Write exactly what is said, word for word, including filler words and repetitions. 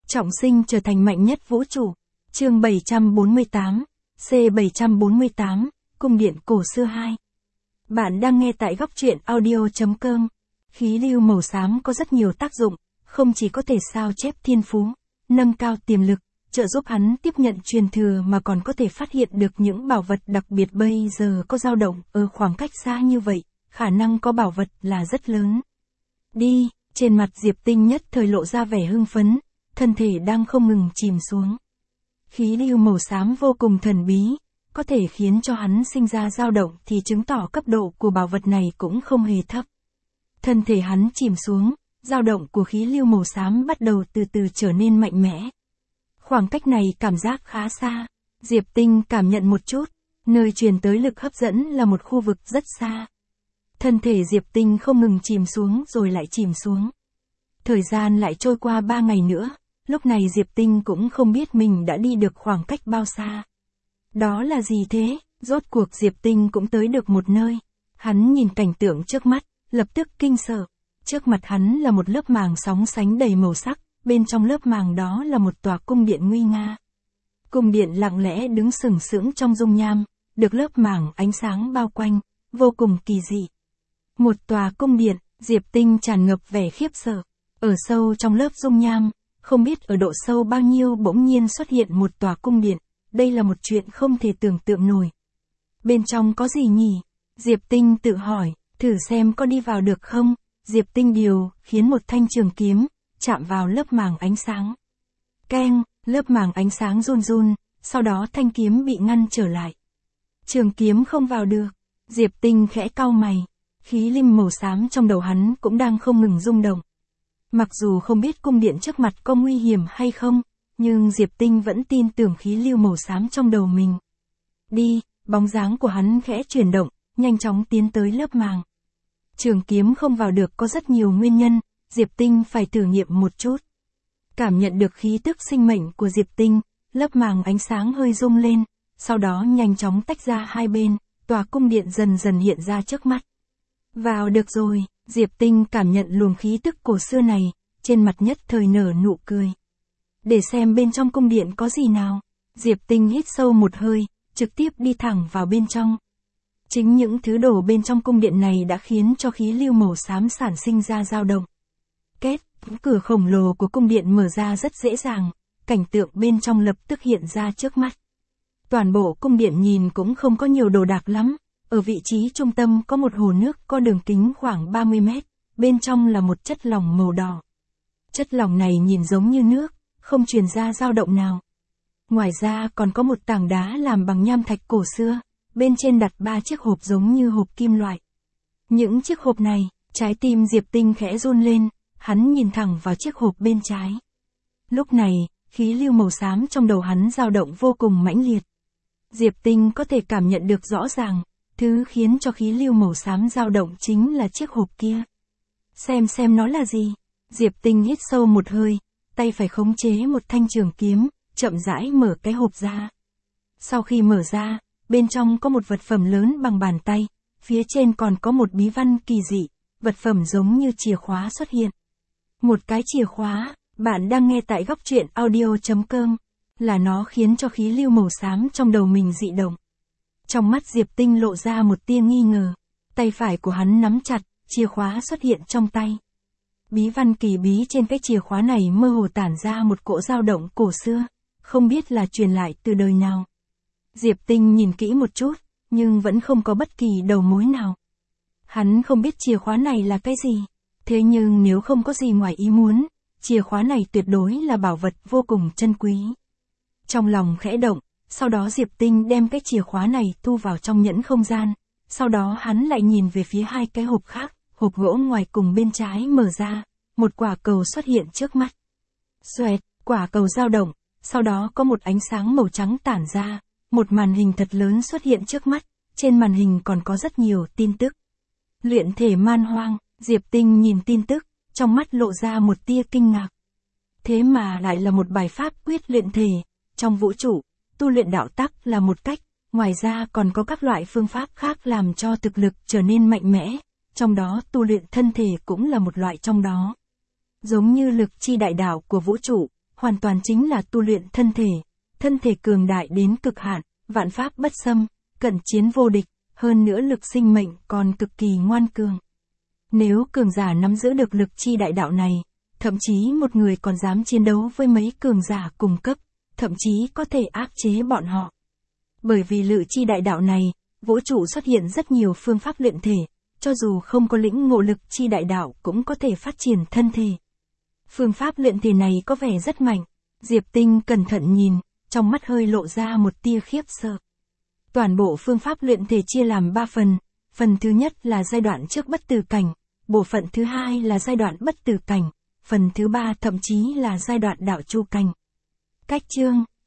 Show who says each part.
Speaker 1: Trọng sinh trở thành mạnh nhất vũ trụ. Chương bảy trăm bốn mươi tám, C bảy trăm bốn mươi tám, Cung điện cổ xưa hai. Bạn đang nghe tại góc truyện audio chấm com. Khí lưu màu xám có rất nhiều tác dụng, không chỉ có thể sao chép thiên phú, nâng cao tiềm lực, trợ giúp hắn tiếp nhận truyền thừa mà còn có thể phát hiện được những bảo vật đặc biệt. Bây giờ có dao động ở khoảng cách xa như vậy, khả năng có bảo vật là rất lớn. Đi, trên mặt Diệp Tinh nhất thời lộ ra vẻ hưng phấn, thân thể đang không ngừng chìm xuống. Khí lưu màu xám vô cùng thần bí, có thể khiến cho hắn sinh ra dao động thì chứng tỏ cấp độ của bảo vật này cũng không hề thấp. Thân thể hắn chìm xuống, dao động của khí lưu màu xám bắt đầu từ từ trở nên mạnh mẽ. Khoảng cách này cảm giác khá xa, Diệp Tinh cảm nhận một chút, nơi truyền tới lực hấp dẫn là một khu vực rất xa. Thân thể Diệp Tinh không ngừng chìm xuống rồi lại chìm xuống. Thời gian lại trôi qua ba ngày nữa, lúc này Diệp Tinh cũng không biết mình đã đi được khoảng cách bao xa. Đó là gì thế? Rốt cuộc Diệp Tinh cũng tới được một nơi. Hắn nhìn cảnh tượng trước mắt, lập tức kinh sợ. Trước mặt hắn là một lớp màng sóng sánh đầy màu sắc, bên trong lớp màng đó là một tòa cung điện nguy nga. Cung điện lặng lẽ đứng sừng sững trong dung nham, được lớp màng ánh sáng bao quanh, vô cùng kỳ dị. Một tòa cung điện, Diệp Tinh tràn ngập vẻ khiếp sợ. Ở sâu trong lớp dung nham, không biết ở độ sâu bao nhiêu bỗng nhiên xuất hiện một tòa cung điện. Đây là một chuyện không thể tưởng tượng nổi. Bên trong có gì nhỉ? Diệp Tinh tự hỏi, thử xem có đi vào được không? Diệp Tinh điều, khiến một thanh trường kiếm, chạm vào lớp màng ánh sáng. Keng, lớp màng ánh sáng run run, sau đó thanh kiếm bị ngăn trở lại. Trường kiếm không vào được. Diệp Tinh khẽ cau mày. Khí linh màu xám trong đầu hắn cũng đang không ngừng rung động. Mặc dù không biết cung điện trước mặt có nguy hiểm hay không, nhưng Diệp Tinh vẫn tin tưởng khí lưu màu xám trong đầu mình. Đi, bóng dáng của hắn khẽ chuyển động, nhanh chóng tiến tới lớp màng. Trường kiếm không vào được có rất nhiều nguyên nhân, Diệp Tinh phải thử nghiệm một chút. Cảm nhận được khí tức sinh mệnh của Diệp Tinh, lớp màng ánh sáng hơi rung lên, sau đó nhanh chóng tách ra hai bên, tòa cung điện dần dần hiện ra trước mắt. Vào được rồi, Diệp Tinh cảm nhận luồng khí tức cổ xưa này, trên mặt nhất thời nở nụ cười. Để xem bên trong cung điện có gì nào. Diệp Tinh hít sâu một hơi, trực tiếp đi thẳng vào bên trong. Chính những thứ đồ bên trong cung điện này đã khiến cho khí lưu màu xám sản sinh ra dao động. Két, cửa khổng lồ của cung điện mở ra rất dễ dàng, cảnh tượng bên trong lập tức hiện ra trước mắt. Toàn bộ cung điện nhìn cũng không có nhiều đồ đạc lắm, ở vị trí trung tâm có một hồ nước có đường kính khoảng ba mươi mét, bên trong là một chất lỏng màu đỏ. Chất lỏng này nhìn giống như nước, không truyền ra dao động nào. Ngoài ra còn có một tảng đá làm bằng nham thạch cổ xưa, bên trên đặt ba chiếc hộp giống như hộp kim loại. Những chiếc hộp này, trái tim Diệp Tinh khẽ run lên, hắn nhìn thẳng vào chiếc hộp bên trái. Lúc này, khí lưu màu xám trong đầu hắn dao động vô cùng mãnh liệt. Diệp Tinh có thể cảm nhận được rõ ràng, thứ khiến cho khí lưu màu xám dao động chính là chiếc hộp kia. Xem xem nó là gì. Diệp Tinh hít sâu một hơi, tay phải khống chế một thanh trường kiếm, chậm rãi mở cái hộp ra. Sau khi mở ra, bên trong có một vật phẩm lớn bằng bàn tay, phía trên còn có một bí văn kỳ dị, vật phẩm giống như chìa khóa xuất hiện. Một cái chìa khóa, bạn đang nghe tại góc truyện audio chấm com, là nó khiến cho khí lưu màu xám trong đầu mình dị động. Trong mắt Diệp Tinh lộ ra một tia nghi ngờ, tay phải của hắn nắm chặt, chìa khóa xuất hiện trong tay. Bí văn kỳ bí trên cái chìa khóa này mơ hồ tản ra một cỗ dao động cổ xưa, không biết là truyền lại từ đời nào. Diệp Tinh nhìn kỹ một chút, nhưng vẫn không có bất kỳ đầu mối nào. Hắn không biết chìa khóa này là cái gì, thế nhưng nếu không có gì ngoài ý muốn, chìa khóa này tuyệt đối là bảo vật vô cùng chân quý. Trong lòng khẽ động, sau đó Diệp Tinh đem cái chìa khóa này thu vào trong nhẫn không gian, sau đó hắn lại nhìn về phía hai cái hộp khác. Hộp gỗ ngoài cùng bên trái mở ra, một quả cầu xuất hiện trước mắt. Xoẹt, quả cầu dao động, sau đó có một ánh sáng màu trắng tản ra, một màn hình thật lớn xuất hiện trước mắt, trên màn hình còn có rất nhiều tin tức. Luyện thể man hoang, Diệp Tinh nhìn tin tức, trong mắt lộ ra một tia kinh ngạc. Thế mà lại là một bài pháp quyết luyện thể, trong vũ trụ, tu luyện đạo tắc là một cách, ngoài ra còn có các loại phương pháp khác làm cho thực lực trở nên mạnh mẽ. Trong đó tu luyện thân thể cũng là một loại trong đó. Giống như lực chi đại đạo của vũ trụ, hoàn toàn chính là tu luyện thân thể, thân thể cường đại đến cực hạn, vạn pháp bất xâm, cận chiến vô địch, hơn nữa lực sinh mệnh còn cực kỳ ngoan cường. Nếu cường giả nắm giữ được lực chi đại đạo này, thậm chí một người còn dám chiến đấu với mấy cường giả cùng cấp, thậm chí có thể áp chế bọn họ. Bởi vì lự chi đại đạo này, vũ trụ xuất hiện rất nhiều phương pháp luyện thể, cho dù không có lĩnh ngộ lực chi đại đạo cũng có thể phát triển thân thể. Phương pháp luyện thể này có vẻ rất mạnh, Diệp Tinh cẩn thận nhìn, trong mắt hơi lộ ra một tia khiếp sợ. Toàn bộ phương pháp luyện thể chia làm ba phần, phần thứ nhất là giai đoạn trước bất tử cảnh, bộ phận thứ hai là giai đoạn bất tử cảnh, phần thứ ba thậm chí là giai đoạn đạo chu cảnh. Cách chương,